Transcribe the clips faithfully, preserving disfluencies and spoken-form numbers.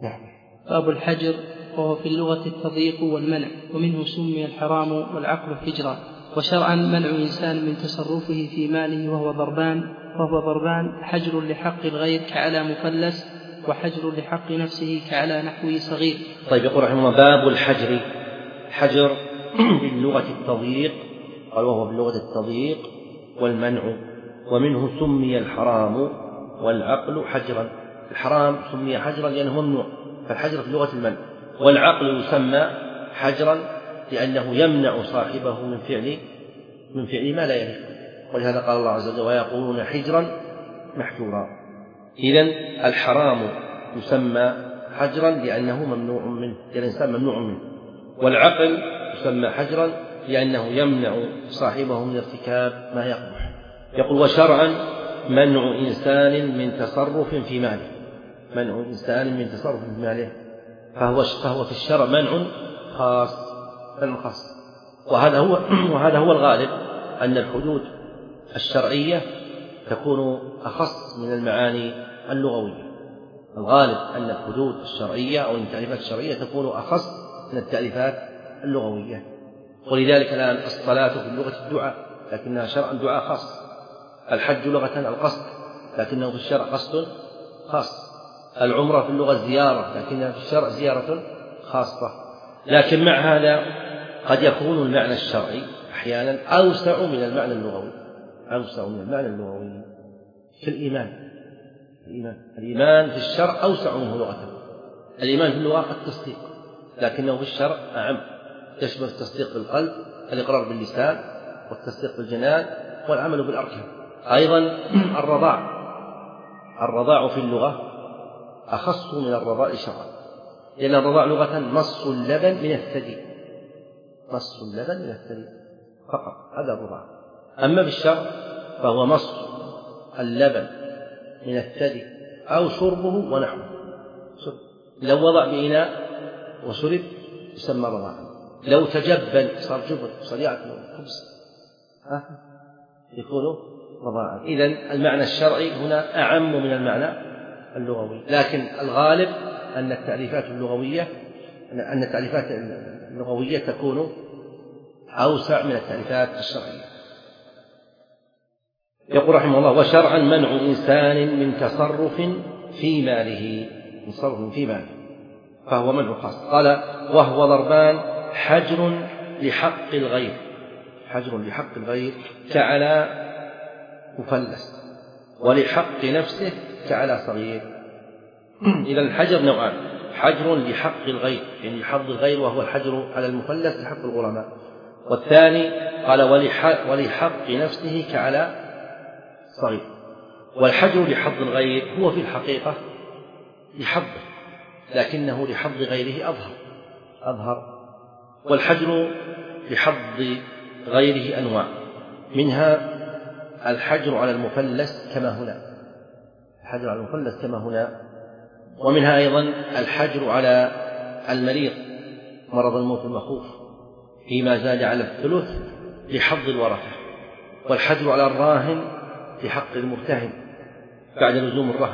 نعم. باب الحجر، وهو في اللغة التضييق والمنع، ومنه سمي الحرام والعقل حجرا. وشرعا منع إنسان من تصرفه في ماله وهو ضربان وهو ضربان حجر لحق الغير كعلى مفلس، وحجر لحق نفسه كعلى نحو صغير. طيب، يقول رحمه الله: باب الحجر. حجر باللغة التضييق، قال وهو باللغة التضييق والمنع، ومنه سمي الحرام والعقل حجرا. الحرام سمي حجرا لأنه ممنوع، فالحجر في اللغة المنع، والعقل يسمى حجرا لأنه يمنع صاحبه من فعل من فعل ما لا يليق، ولهذا قال الله عز وجل: ويقولون حجرا محجورا. إذن الحرام يسمى حجرا لأنه ممنوع منه، لأن الإنسان ممنوع منه، والعقل يسمى حجرا لأنه يمنع صاحبه من ارتكاب ما يقبح. يقول: وشرعا منع إنسان من تصرف في ماله. منع إنسان من تصرف في ماله فهو فهو في الشرع منع خاص، منع خاص. وهذا هو وهذا هو الغالب، أن الحدود الشرعية تكون أخص من المعاني اللغوية. الغالب أن الحدود الشرعية أو التعريفات الشرعية تكون أخص من التعريفات اللغوية. ولذلك الآن الصلاة في اللغة الدعاء، لكنها شرعا دعاء خاص. الحج لغة القصد، لكنه في الشرع قصد خاص. العمرة في اللغة زيارة، لكنها في الشرع زيارة خاصة. لكن مع هذا قد يكون المعنى الشرعي أحيانا أوسع من المعنى اللغوي، أوسع من المعنى اللغوي. في الإيمان، الإيمان الإيمان في الشرع أوسع منه لغة. الإيمان في اللغة التصديق، لكنه في الشرع أعم، يشمل التصديق بالقلب، الإقرار باللسان، والتصديق بالجنان، والعمل بالأركان. أيضا الرضاع، الرضاع في اللغة أخص من الرضاع شرعا، لأن الرضاع لغة مص اللبن من الثدي، مص اللبن من الثدي فقط، هذا الرضاع. أما بالشرع فهو مص اللبن من الثدي أو شربه ونحوه. لو وضع بإناء وشرب يسمى رضاعا، لو تجبن صار جبن، صار يأكل خبز يكون رضاعا. إذن المعنى الشرعي هنا أعم من المعنى اللغوي، لكن الغالب أن التعريفات اللغوية أن التعريفات اللغوية تكون أوسع من التعريفات الشرعية. يقول رحمه الله: وشرعا منع إنسان من تصرف في ماله، من تصرف في ماله فهو منع خاص. قال: وهو ضربان حجر لحق الغير، حجر لحق الغير كعلى مفلس، ولحق نفسه كعلى صغير. إذا الحجر نوعان: حجر لحق الغير يعني لحظ الغير، وهو الحجر على المفلس لحق الغرماء، والثاني قال ولحق, ولحق نفسه كعلى صغير. والحجر لحظ الغير هو في الحقيقة لحظه، لكنه لحظ غيره أظهر أظهر والحجر لحظ غيره أنواع، منها الحجر على المفلس كما هنا، الحجر على المفلس كما هنا، ومنها أيضا الحجر على المريض مرض الموت المخوف فيما زاد على الثلث لحظ الورثة، والحجر على الراهن لحق المرتهن بعد لزوم الرهن،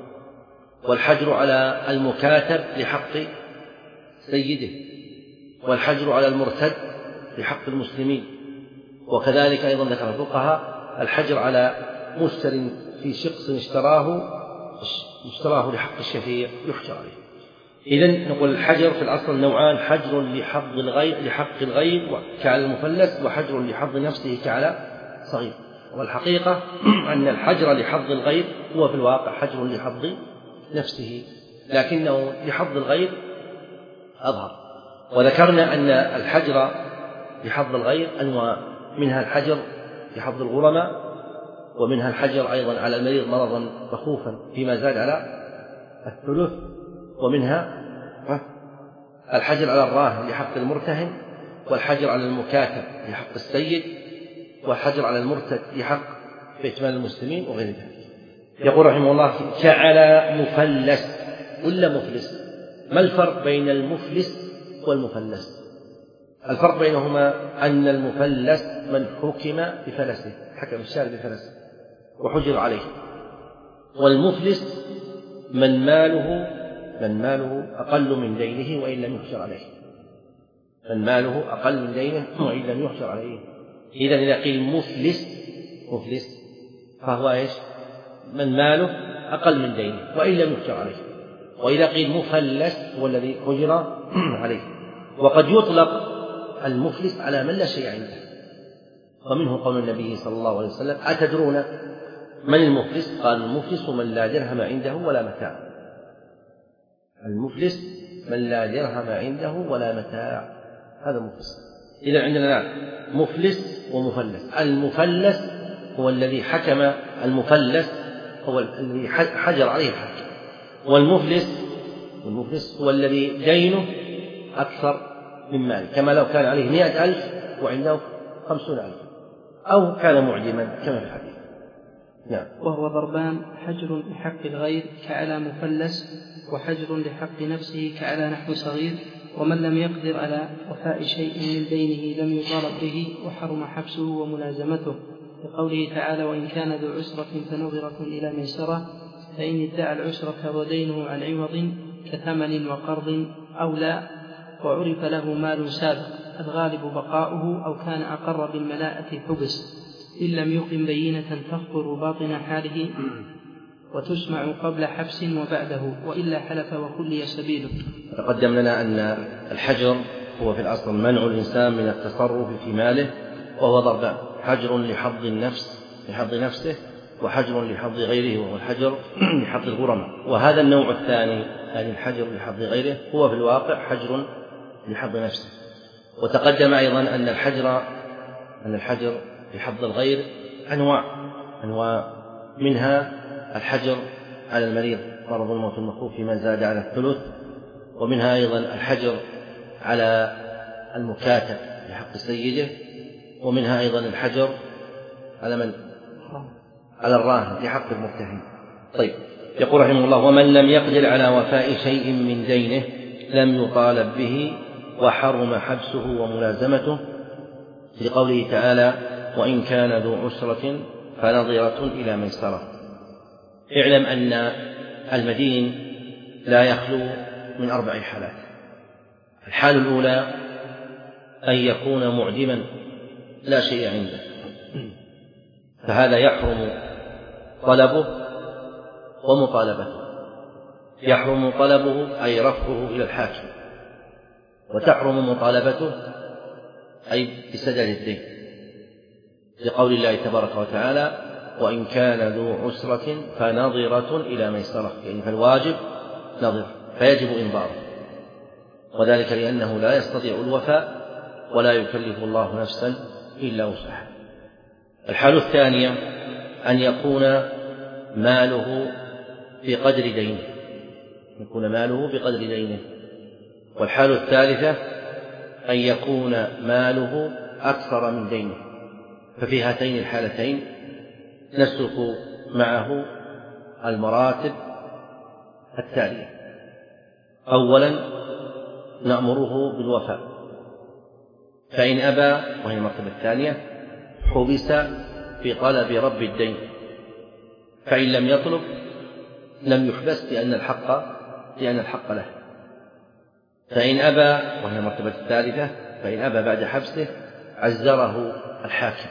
والحجر على المكاتب لحق سيده، والحجر على المرتد لحق المسلمين. وكذلك أيضا ذكر الفقهاء الحجر على مشتر في شخص اشتراه اشتراه لحق الشفيع يحجر عليه. إذن نقول الحجر في الأصل نوعان: حجر لحظ الغير لحق الغير كعلى المفلس، وحجر لحظ نفسه كعلى صغير. والحقيقة أن الحجر لحظ الغير هو في الواقع حجر لحظ نفسه، لكنه لحظ الغير أظهر. وذكرنا أن الحجر لحظ الغير أنواع، منها الحجر لحظ الغرماء، ومنها الحجر أيضا على المريض مرضا مخوفا فيما زاد على الثلث، ومنها الحجر على الراهن لحق المرتهن، والحجر على المكاتب لحق السيد، والحجر على المرتد لحق بإتمام المسلمين وغير ذلك. يقول رحمه الله: كعلى مفلس ولا مفلس. ما الفرق بين المفلس والمفلس؟ الفرق بينهما أن المفلس من حكم بفلسه، حكم الشارع بفلسه وحجر عليه، والمفلس من ماله من ماله أقل من دينه وإن لم يحجر عليه، من ماله أقل من دينه وإن لم يحجر عليه. إذن إذا قيل مفلس مفلس فهو إيش؟ من ماله أقل من دينه وإن لم يحجر عليه. وإذا قيل مفلس هو الذي حجر عليه. وقد يطلق المفلس على من لا شيء عنده، ومنه قول النبي صلى الله عليه وسلم: أتدرون من المفلس؟ قال: المفلس من لا درهم عنده ولا متاع. المفلس من لا درهم عنده ولا متاع، هذا مفلس. إذا عندنا الآن مفلس ومفلس. المفلس هو الذي حكم، المفلس هو الذي حجر عليه الحاكم، والمفلس والمفلس هو الذي دينه أكثر من ماله، كما لو كان عليه مئة ألف وعنده خمسون ألف، أو كان معدما كما في الحديث. نعم. وهو ضربان: حجر لحق الغير كعلى مفلس، وحجر لحق نفسه كعلى نحو صغير. ومن لم يقدر على وفاء شيء من دينه لم يطالب به، وحرم حبسه وملازمته، لقوله تعالى: وإن كان ذو عسرة فنظرة إلى ميسرة. فإن ادعى العسرة ودينه عن عوض كثمن وقرض أو لا، وعرف له مال سابق الغالب بقاؤه، أو كان أقر بالملاءة حبس، إن لم يقم بينة تخبر باطن حاله وتسمع قبل حبس وبعده، وإلا حلف وخلي سبيله. تقدم لنا أن الحجر هو في الأصل منع الإنسان من التصرف في ماله، وهو ضربان: حجر لحظ النفس لحظ نفسه، وحجر لحظ غيره وهو الحجر لحظ الغرماء. وهذا النوع الثاني، يعني الحجر لحظ غيره، هو في الواقع حجر لحظ نفسه. وتقدم أيضا أن الحجر أن الحجر لحظ الغير أنواع أنواع منها الحجر على المريض مرض الموت المخوف فيما زاد على الثلث، ومنها أيضا الحجر على المكاتب لحق سيده، ومنها أيضا الحجر على من على الراهن لحق المرتهن. طيب، يقول رحمه الله: ومن لم يقدر على وفاء شيء من دينه لم يطالب به، وحرم حبسه وملازمته، لقوله تعالى: وإن كان ذو عسرة فنظرة إلى ميسرة. اعلم أن المدين لا يخلو من أربع حالات. الحال الأولى أن يكون معدما لا شيء عنده، فهذا يحرم طلبه ومطالبته. يحرم طلبه أي رفعه إلى الحاكم، وتحرم مطالبته أي بسدد الدين، لقول الله تبارك وتعالى: وإن كان ذو عسرة فنظرة إلى ميسرة، يعني فالواجب نظر فيجب إنظاره، وذلك لأنه لا يستطيع الوفاء ولا يكلف الله نفسا إلا وسعها. الحالة الثانية أن يكون ماله بقدر دينه يكون ماله بقدر دينه والحالة الثالثة أن يكون ماله أكثر من دينه. ففي هاتين الحالتين نسلك معه المراتب التالية: أولا نأمره بالوفاء، فإن أبى، وهي المرتبة الثانية، حبس في طلب رب الدين، فإن لم يطلب لم يحبس لأن الحق لأن الحق له. فإن أبى، وهي المرتبة الثالثة، فإن أبى بعد حبسه عزره الحاكم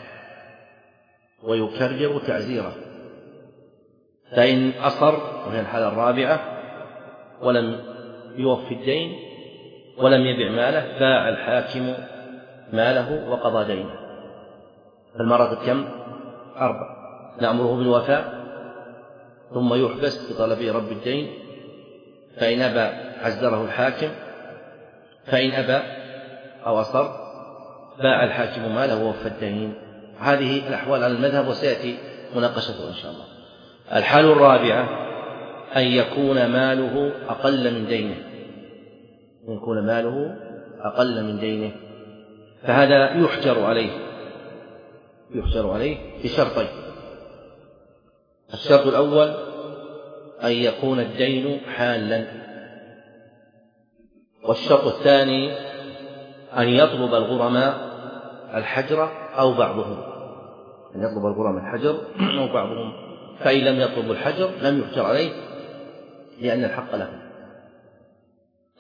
ويكرر تعزيره. فإن أصر، وهي الحالة الرابعة، ولم يوفي الدين ولم يبع ماله باع الحاكم ماله وقضى دينه. فالمراتب كم؟ أربع: نأمره بالوفاء، ثم يحبس بطلب رب الدين، فإن أبى عزره الحاكم، فإن أبى أو أصر باع الحاكم ماله ووفى الدين. هذه الأحوال على المذهب وسيأتي مناقشته إن شاء الله. الحالة الرابعة أن يكون ماله أقل من دينه أن يكون ماله أقل من دينه فهذا يحجر عليه يحجر عليه بشرطين: الشرط الأول أن يكون الدين حالا، والشرط الثاني أن يطلب الغرماء الحجر أو بعضهم أن يطلب الغرماء الحجر أو بعضهم. فإن لم يطلب الحجر لم يحجر عليه لأن الحق له.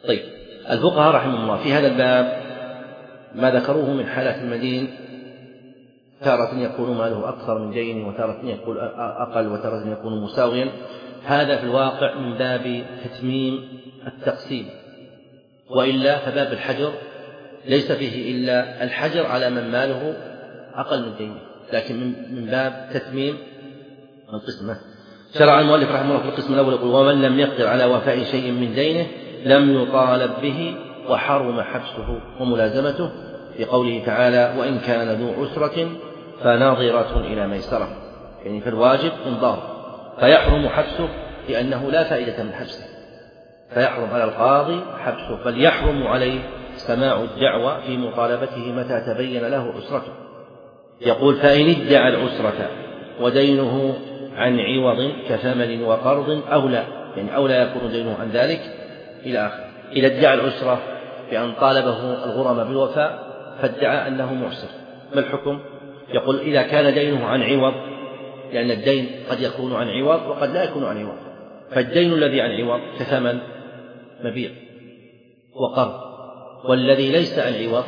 طيب الفقهاء رحمهم الله في هذا الباب ما ذكروه من حالات المدين، تارة يكون ماله أكثر من دينه وتارة يكون أقل وتارة يكون مساويا، هذا في الواقع من باب تتميم التقسيم، وإلا فباب الحجر ليس فيه إلا الحجر على من ماله أقل من دينه، لكن من باب تتميم القسمة. شرع المؤلف رحمه الله في القسم الأول يقول: ومن لم يقدر على وفاء شيء من دينه لم يطالب به وحرم حبسه وملازمته، في قوله تعالى: وإن كان ذو عسرة فناظرة إلى ميسرة، يعني في الواجب انظار، فيحرم حبسه لأنه لا فائدة من حبسه، فيحرم على القاضي حبسه، بل يحرم عليه سماع الدعوى في مطالبته متى تبين له عسرته. يقول: فإن ادعى العسرة ودينه عن عوض كثمن وقرض أولى، يعني أولى يكون دينه عن ذلك إلى آخر. إذا ادعى العسرة بأن طالبه الغرم بالوفاء فادعى أنه معسر، ما الحكم؟ يقول: إذا كان دينه عن عوض، لأن الدين قد يكون عن عوض وقد لا يكون عن عوض، فالدين الذي عن عوض كثمن مبيع وقرض، والذي ليس عن عوض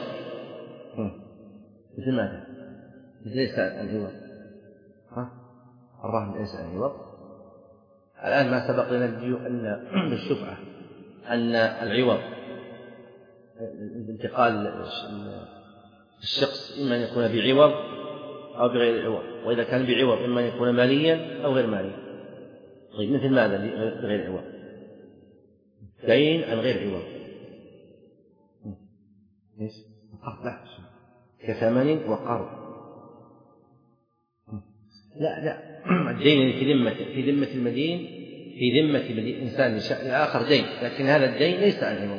مثل ماذا؟ ليس عن عوض، ها؟ الرهن ليس عن عوض. الآن ما سبق لنا أن بالشفعة أن العوض انتقال الشخص إما أن يكون بعوض أو بغير عوض، وإذا كان بعوض إما أن يكون ماليا أو غير مالي. طيب مثل ماذا بغير عوض؟ دين عن غير عوض، لا كثمن وقرض، لا لا الدين في ذمة في ذمة المدين، في ذمة إنسان لشأن آخر دين، لكن هذا الدين ليس عن عوض.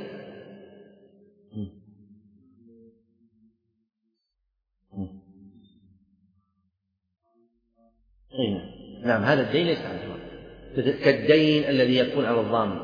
نعم هذا الدين ليس عن عوض، كالدين الذي يكون على الضامن.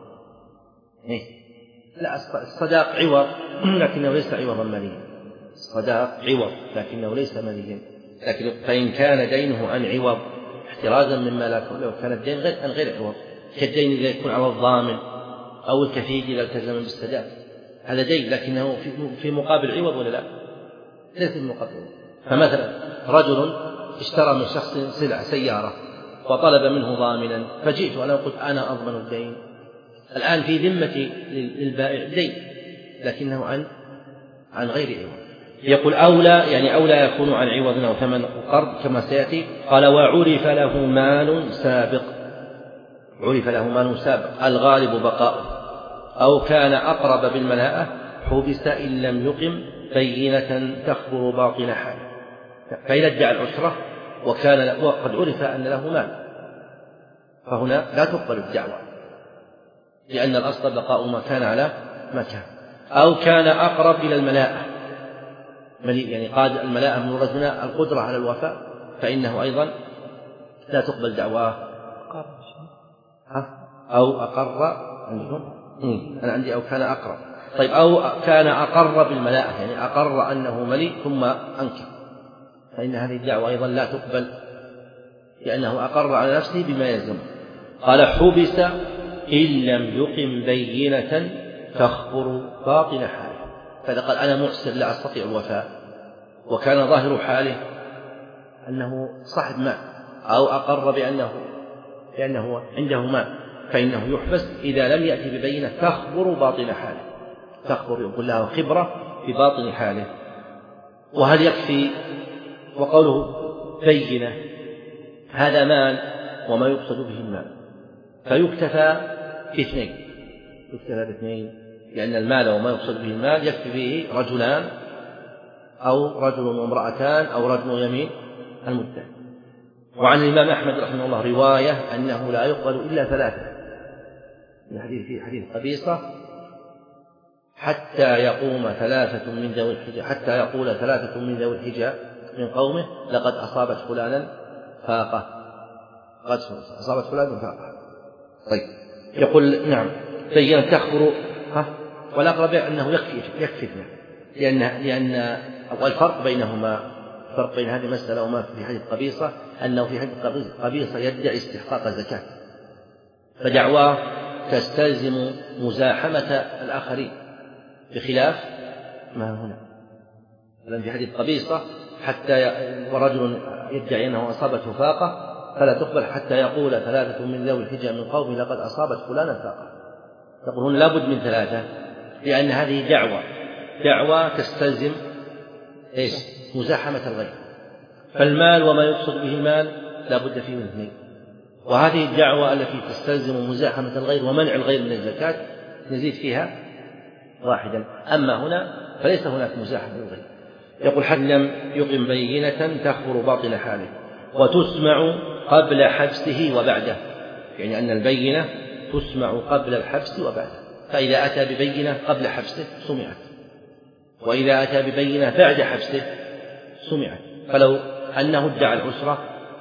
لا الصداق عوض لكنه ليس عوضا ماليا، الصداق عوض لكنه ليس ماليا، لكن فإن كان دينه عن عوض احترازا مما لا لو كان الدين غير عن غير عوض، كالدين الذي يكون على الضامن أو الكفيل إذا التزم بالسداد، هذا دين لكنه في مقابل عوض ولا لا؟ ليس في مقابل عوض. فمثلا رجل اشترى من شخص سلعة سيارة وطلب منه ضامنا، فجئت وأنا قلت أنا أضمن الدين، الآن في ذمة للبائع دين لكنه عن عن غير عوض. يقول أولى، يعني أولى يكون عن عوض أو ثمن قرض كما سيأتي. قال: وعرف له مال سابق، عرف له مال سابق الغالب بقاؤه، أو كان أقرب بالملاءة حبس إن لم يقم بينة تخبر باطن حاله. فإذا ادعى العسرة وكان وقد عرف أن له مال فهنا لا تقبل الدعوة، لأن الأصل بقاء ما كان على ما كان. أو كان أقرب إلى الملاءة، يعني قاد الملاءة من رجلنا القدرة على الوفاء، فإنه أيضا لا تقبل دعواه. أو أقر عندهم، أنا عندي أو كان أقرب. طيب أو كان أقر بالملاءة، يعني أقر أنه مليء ثم أنكر، فإن هذه الدعوة أيضا لا تقبل لأنه أقر على نفسه بما يلزم. قال: حبس إن لم يقم بينة تخبر باطن حاله، فإذا قال أنا معسر لا أستطيع الوفاء وكان ظاهر حاله أنه صاحب مال، أو أقر بأنه بأنه عنده مال، فإنه يحبس إذا لم يأتي ببينة تخبر باطن حاله، تخبر يقول لها خبرة في باطن حاله. وهل يكفي؟ وقوله بينة هذا مال وما يقصد به المال، فيكتفى في اثنين، يكتفى باثنين، لأن المال وما يقصد به المال يكفي به رجلان أو رجل وامرأتان أو رجل يمين المدعي. وعن الإمام أحمد رحمه الله رواية أنه لا يقبل إلا ثلاثة، الحديث في حديث قبيصة: حتى يقوم ثلاثة من ذوي الحجة، حتى يقول ثلاثة من ذوي الحجة من قومه لقد أصابت فلانا فاقة، قد أصابت فلانا فاقة. طيب يقول نعم بيّن تخبر ها والأقرب أنه يكفي يكفي لأن لأن الفرق بينهما، الفرق بين هذه المسألة وما في حديث قبيصة أنه في حديث قبيصة يدعي استحقاق الزكاة، فدعواه تستلزم مزاحمة الآخرين، بخلاف ما هنا. لأن في حديث قبيصة حتى ورجل يدعي أنه أصابته فاقة فلا تقبل حتى يقول ثلاثة من ذوي الحجة من قومه لقد أصابت فلانا فاقة. تقولون لابد من ثلاثة، لأن هذه دعوة دعوة تستلزم إيش؟ مزاحمة الغير. فالمال وما يقصد به المال لابد فيه من اثنين، وهذه الدعوة التي تستلزم مزاحمة الغير ومنع الغير من الزكاة نزيد فيها واحدا. أما هنا فليس هناك مزاحمة للغير. يقول حتى لم يقم بينة تخبر باطل حاله وتسمع قبل حبسه وبعده، يعني أن البينة تسمع قبل الحبس وبعده. فإذا أتى ببينة قبل حبسه سمعت، وإذا أتى ببينة بعد حبسه سمعت. فلو أنه ادعى العسرة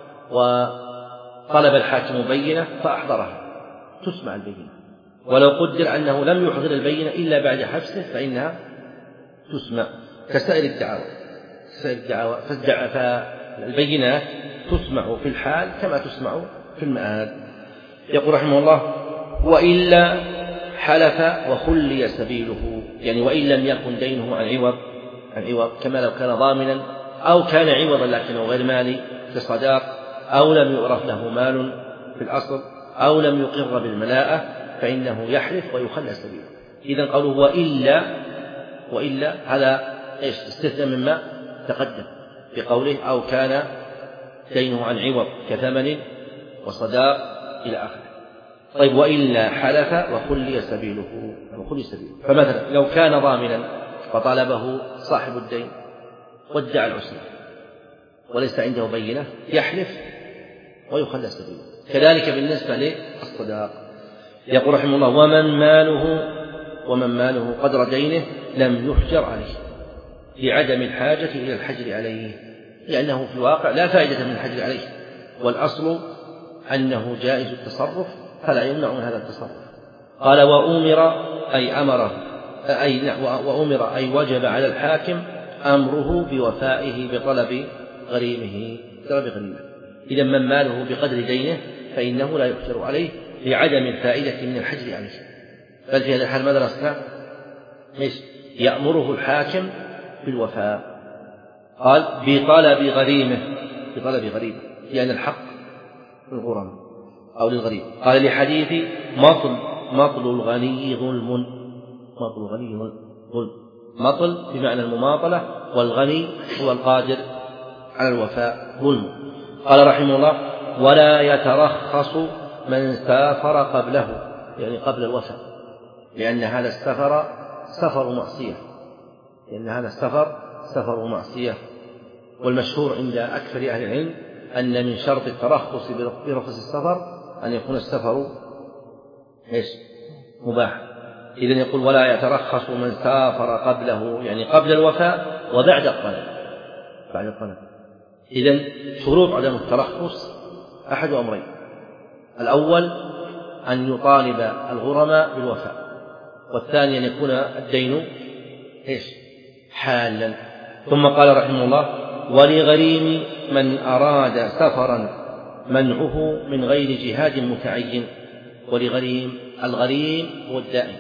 وطلب الحاكم بينة فأحضرها تسمع البينة، ولو قدر أنه لم يحضر البينة إلا بعد حبسه فإنها تسمع كسائر الدعاوى. كسائر الدعاوى فالبينات تسمع في الحال كما تسمع في المآل. يقول رحمه الله: وإلا حلف وخلي سبيله، يعني وإن لم يكن دينه عن عوض عن عوض كما لو كان ضامنا أو كان عوضا لكنه غير مالي كصداق، أو لم يعرف له مال في الأصل، أو لم يقر بالملاءة، فإنه يحلف ويخلى سبيله. إذن قوله وإلا وإلا هذا إيش؟ استثناء مما تقدم بقوله أو كان دينه عن عوض كثمن وصداق إلى آخره. طيب وإلا حلف وخلي سبيله وخلي سبيله. فمثلا لو كان ضامنا فطالبه صاحب الدين وادعى العسرة وليس عنده بينة يحلف ويخلى سبيله. كذلك بالنسبة للصداق. يقول رحمه الله: ومن ماله ومن ماله قدر دينه لم يحجر عليه لعدم الحاجة إلى الحجر عليه، لأنه في الواقع لا فائدة من الحجر عليه، والأصل أنه جائز التصرف فلا يمنع من هذا التصرف. قال: وأمر أي أمره أي وأمر أي وجب على الحاكم أمره بوفائه بطلب غريمه بطلب غريمه. إذا من ماله بقدر دينه فإنه لا يحجر عليه لعدم الفائدة من الحجر عليه. بل في هذا الحال ماذا نصنع؟ يأمره الحاكم بالوفاء. قال: بطلب غريمه بطلب غريمه لأن الحق للغرم أو للغريم. قال لحديث مطل مطل الغني ظلم مطل الغني ظلم مطل بمعنى المماطلة، والغني هو القادر على الوفاء ظلم. قال رحمه الله: ولا يترخص من سافر قبله، يعني قبل الوفاء، لأن هذا السفر سفر معصية لأن هذا السفر سفر معصية. والمشهور عند أكثر أهل العلم أن من شرط الترخص برخص السفر أن يكون السفر إيش؟ مباح. إذن يقول: ولا يترخص من سافر قبله، يعني قبل الوفاء وبعد الطلب بعد الطلب. إذن شروط عدم الترخص أحد أمرين: الأول أن يطالب الغرماء بالوفاء، والثاني أن يكون الدين إيش؟ حالا. ثم قال رحمه الله: ولغريم من أراد سفرا منعه من غير جهاد متعين. ولغريم الغريم هو الدائم.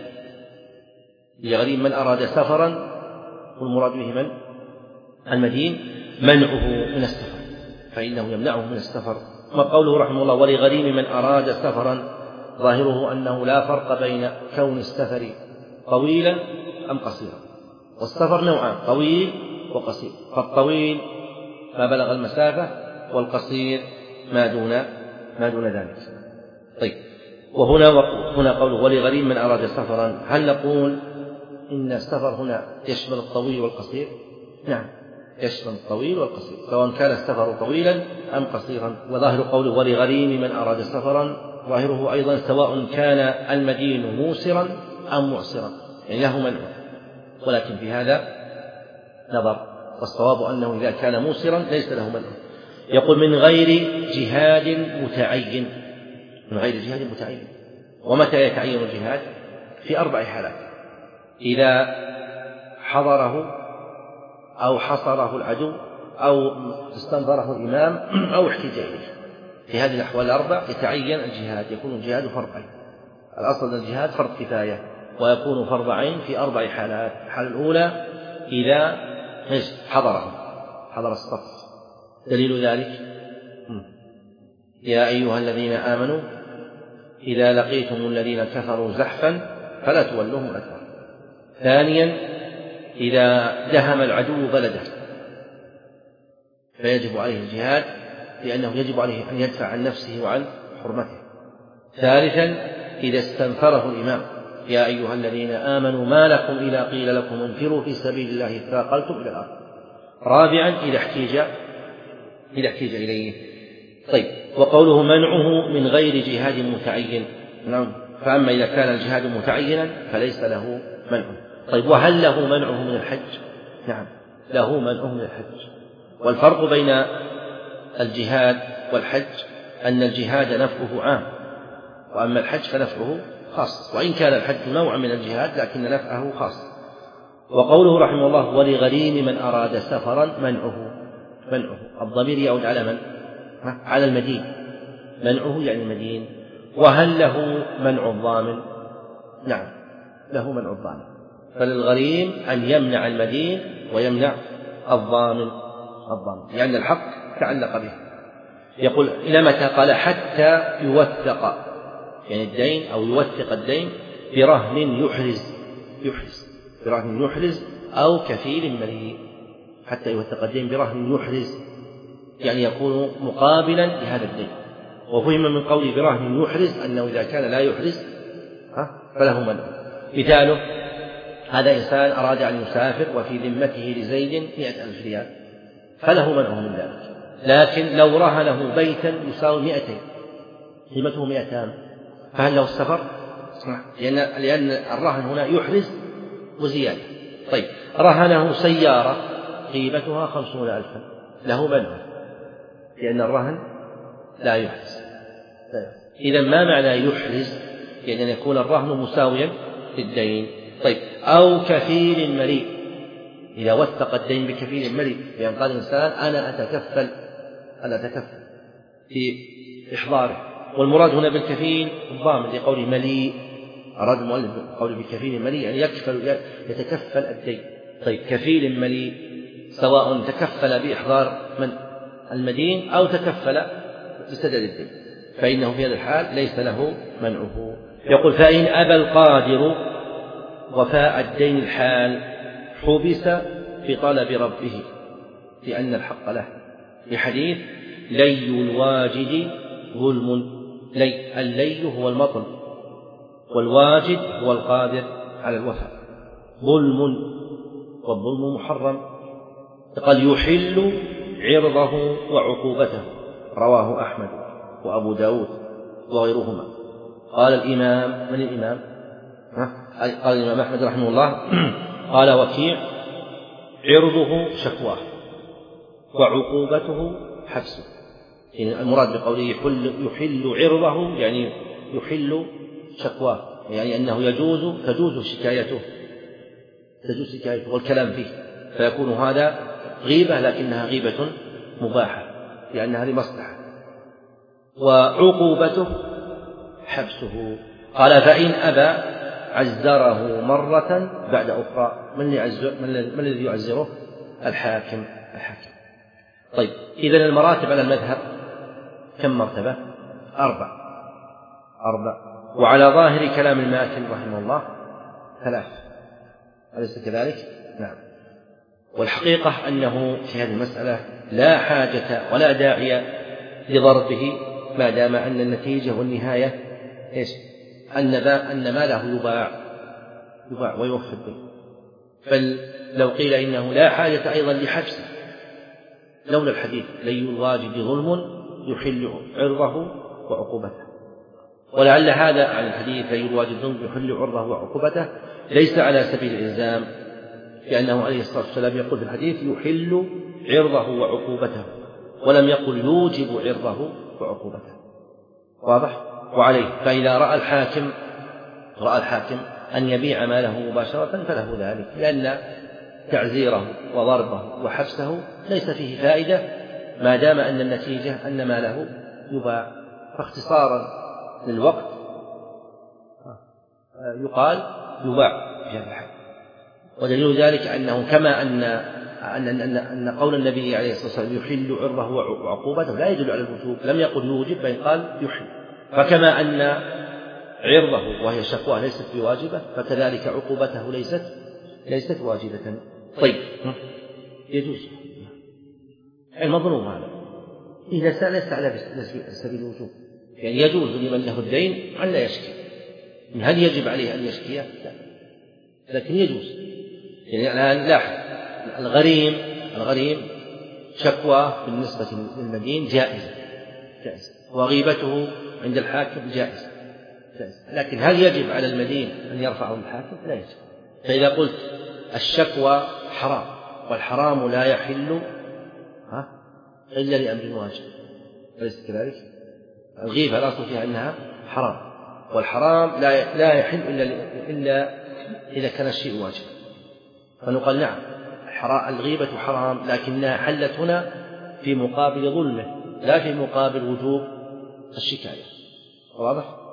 لغريم من أراد سفرا والمراد به من؟ المدين، منعه من السفر فإنه يمنعه من السفر. ما قوله رحمه الله: ولغريم من أراد سفرا، ظاهره أنه لا فرق بين كون السفر طويلا أم قصيرا، والسفر نوعان: طويل وقصير. فالطويل ما بلغ المسافة، والقصير ما دون ما دون ذلك. طيب، وهنا هنا قوله ولغريم من أراد سفرا، هل نقول إن السفر هنا يشمل الطويل والقصير؟ نعم، يشمل الطويل والقصير سواء كان السفر طويلا أم قصيرا. وظاهر قوله ولغريم من أراد سفرا ظاهره أيضا سواء كان المدين موسرا أم معسرا، يعني له منع. ولكن في هذا نظر، والصواب أنه إذا كان موسرا ليس له منع. يقول: من غير جهاد متعين من غير جهاد متعين. ومتى يتعين الجهاد؟ في أربع حالات: إذا حضره أو حصره العدو أو استنظره الإمام أو احتج إليه. في هذه الأحوال الأربع يتعين الجهاد، يكون الجهاد فرضا. الأصل أن الجهاد فرض كفاية ويكون فرض عين في أربع حالات. الحالة الأولى إذا حضره حضر الصف. دليل ذلك يا أيها الذين آمنوا إذا لقيتم الذين كفروا زحفا فلا تولوهم الأدبار. ثانيا إذا دهم العدو بلده فيجب عليه الجهاد لأنه يجب عليه أن يدفع عن نفسه وعن حرمته. ثالثا إذا استنفره الإمام يا أيها الذين آمنوا ما لكم إذا قيل لكم انفروا في سبيل الله اثاقلتم إلى الأرض. رابعا إذا احتيج إذا احتيج إليه. طيب وقوله منعه من غير جهاد متعين. نعم. فأما إذا كان الجهاد متعينا فليس له منع. طيب وهل له منعه من الحج؟ نعم له منعه من الحج. والفرق بين الجهاد والحج أن الجهاد نفعه عام وأما الحج فنفعه خاص، وإن كان الحج نوعا من الجهاد لكن نفعه خاص. وقوله رحمه الله ولغريم من أراد سفرا منعه. منعه الضمير يعود على من؟ على المدين. منعه يعني المدين. وهل له منع الضامن؟ نعم له منع الضامن. فللغريم أن يمنع المدين ويمنع الضامن الضامن لأن الحق تعلق به. يقول إلى متى؟ قال حتى يوثق يعني الدين أو يوثق الدين برهن يحرز يحرز برهن يحرز أو كفيل مليء. حتى يوثق الدين برهن يحرز يعني يكون مقابلا لهذا الدين. وفهم من قوله برهن يحرز أنه إذا كان لا يحرز فله منع. مثاله هذا إنسان أراد أن يسافر وفي ذمته لزيد مئة ألف ريال فله منعه من ذلك، لكن لو رهنه بيتا يساوي مئتين قيمته مئتان فهل له السفر؟ لأن, لأن الرهن هنا يحرز وزيادة. طيب رهنه سيارة قيمتها خمسون ألفا له منع لأن الرهن لا يحرز. إذا ما معنى يحرز؟ يعني أن يكون الرهن مساويا للدين. طيب أو كفيل مليء إذا وثق الدين بكفيل مليء بأن قال الإنسان أنا أتكفل أنا أتكفل في إحضاره. والمراد هنا بالكفيل الضامن لقوله مليء. أراد المؤلف قوله بالكفيل مليء يعني يكفل يتكفل الدين. طيب كفيل مليء سواء تكفل بإحضار من المدين أو تكفل بسدد الدين فإنه في هذا الحال ليس له منعه. يقول فإن أبى القادر وفاء الدين الحال حبس في طلب ربه لأن الحق له لحديث لي الواجد ظلم. لي اللي هو المطل والواجد هو القادر على الوفاء. ظلم والظلم محرم. قال يحل عرضه وعقوبته رواه أحمد وأبو داود وغيرهما. قال الإمام من الإمام؟ قال الإمام أحمد رحمه الله قال وكيع عرضه شكواه وعقوبته حبسه. يعني المراد بقوله يحل, يحل عرضه يعني يحل شكواه يعني أنه يجوز تجوز شكايته تجوز شكايته والكلام فيه فيكون هذا غيبة لكنها غيبة مباحة لأنها لمصلحة. وعقوبته حبسه. قال فإن أبى عزره مرة بعد أخرى. من الذي يعزره؟ الحاكم الحاكم. طيب إذن المراتب على المذهب كم مرتبة؟ أربع أربع وعلى ظاهر كلام الماتن رحمه الله ثلاث. أليس كذلك؟ نعم. والحقيقة أنه في هذه المسألة لا حاجة ولا داعي لضربه ما دام أن النتيجة والنهاية إيش؟ أن أن ماله يباع يباع ويوفى الدين. بل لو قيل إنه لا حاجة أيضا لحبسه لولا الحديث لي الواجد ظلم يحل عرضه وعقوبته. ولعل هذا عن الحديث لي الواجد ظلم يحل عرضه وعقوبته ليس على سبيل الإلزام لأنه عليه الصلاة والسلام يقول في الحديث يحل عرضه وعقوبته ولم يقل يوجب عرضه وعقوبته. واضح؟ وعليه فإذا رأى الحاكم رأى الحاكم أن يبيع ماله مباشرة فله ذلك لأن تعزيره وضربه وحبسه ليس فيه فائدة ما دام أن النتيجة أن ماله يباع. فاختصارا للوقت يقال يباع في هذا الحال. ودليل ذلك أنه كما أن أن أن أن قول النبي عليه الصلاة والسلام يحل عرضه وعقوبته لا يدل على الوجوب، لم يقل يوجب بل قال يحل. فكما أن عرضه وهي شكوى ليست بواجبة فكذلك عقوبته ليست ليست واجبة. طيب يجوز المظلوم هذا إذا سأل ليس على سبيل الوجوب، يعني يجوز لمن له الدين أن لا يشكي. هل يجب عليه أن يشكي؟ لا، لكن يجوز. يعني الآن لاحظ الغريم الغريم شكوى بالنسبة للمدين جائزة جائزة وغيبته عند الحاكم جائزة جائزة، لكن هل يجب على المدين أن يرفعه الحاكم؟ لا يجب. فإذا قلت الشكوى حرام والحرام لا يحل ها إلا لأمر واجب، أليس كذلك؟ الغيبة الأصل فيها أنها حرام، والحرام لا لا يحل إلا إلا إذا كان الشيء واجب. فنقول نعم الغيبة حرام لكنها حلت هنا في مقابل ظلمه لا في مقابل وجوب الشكاية. واضح؟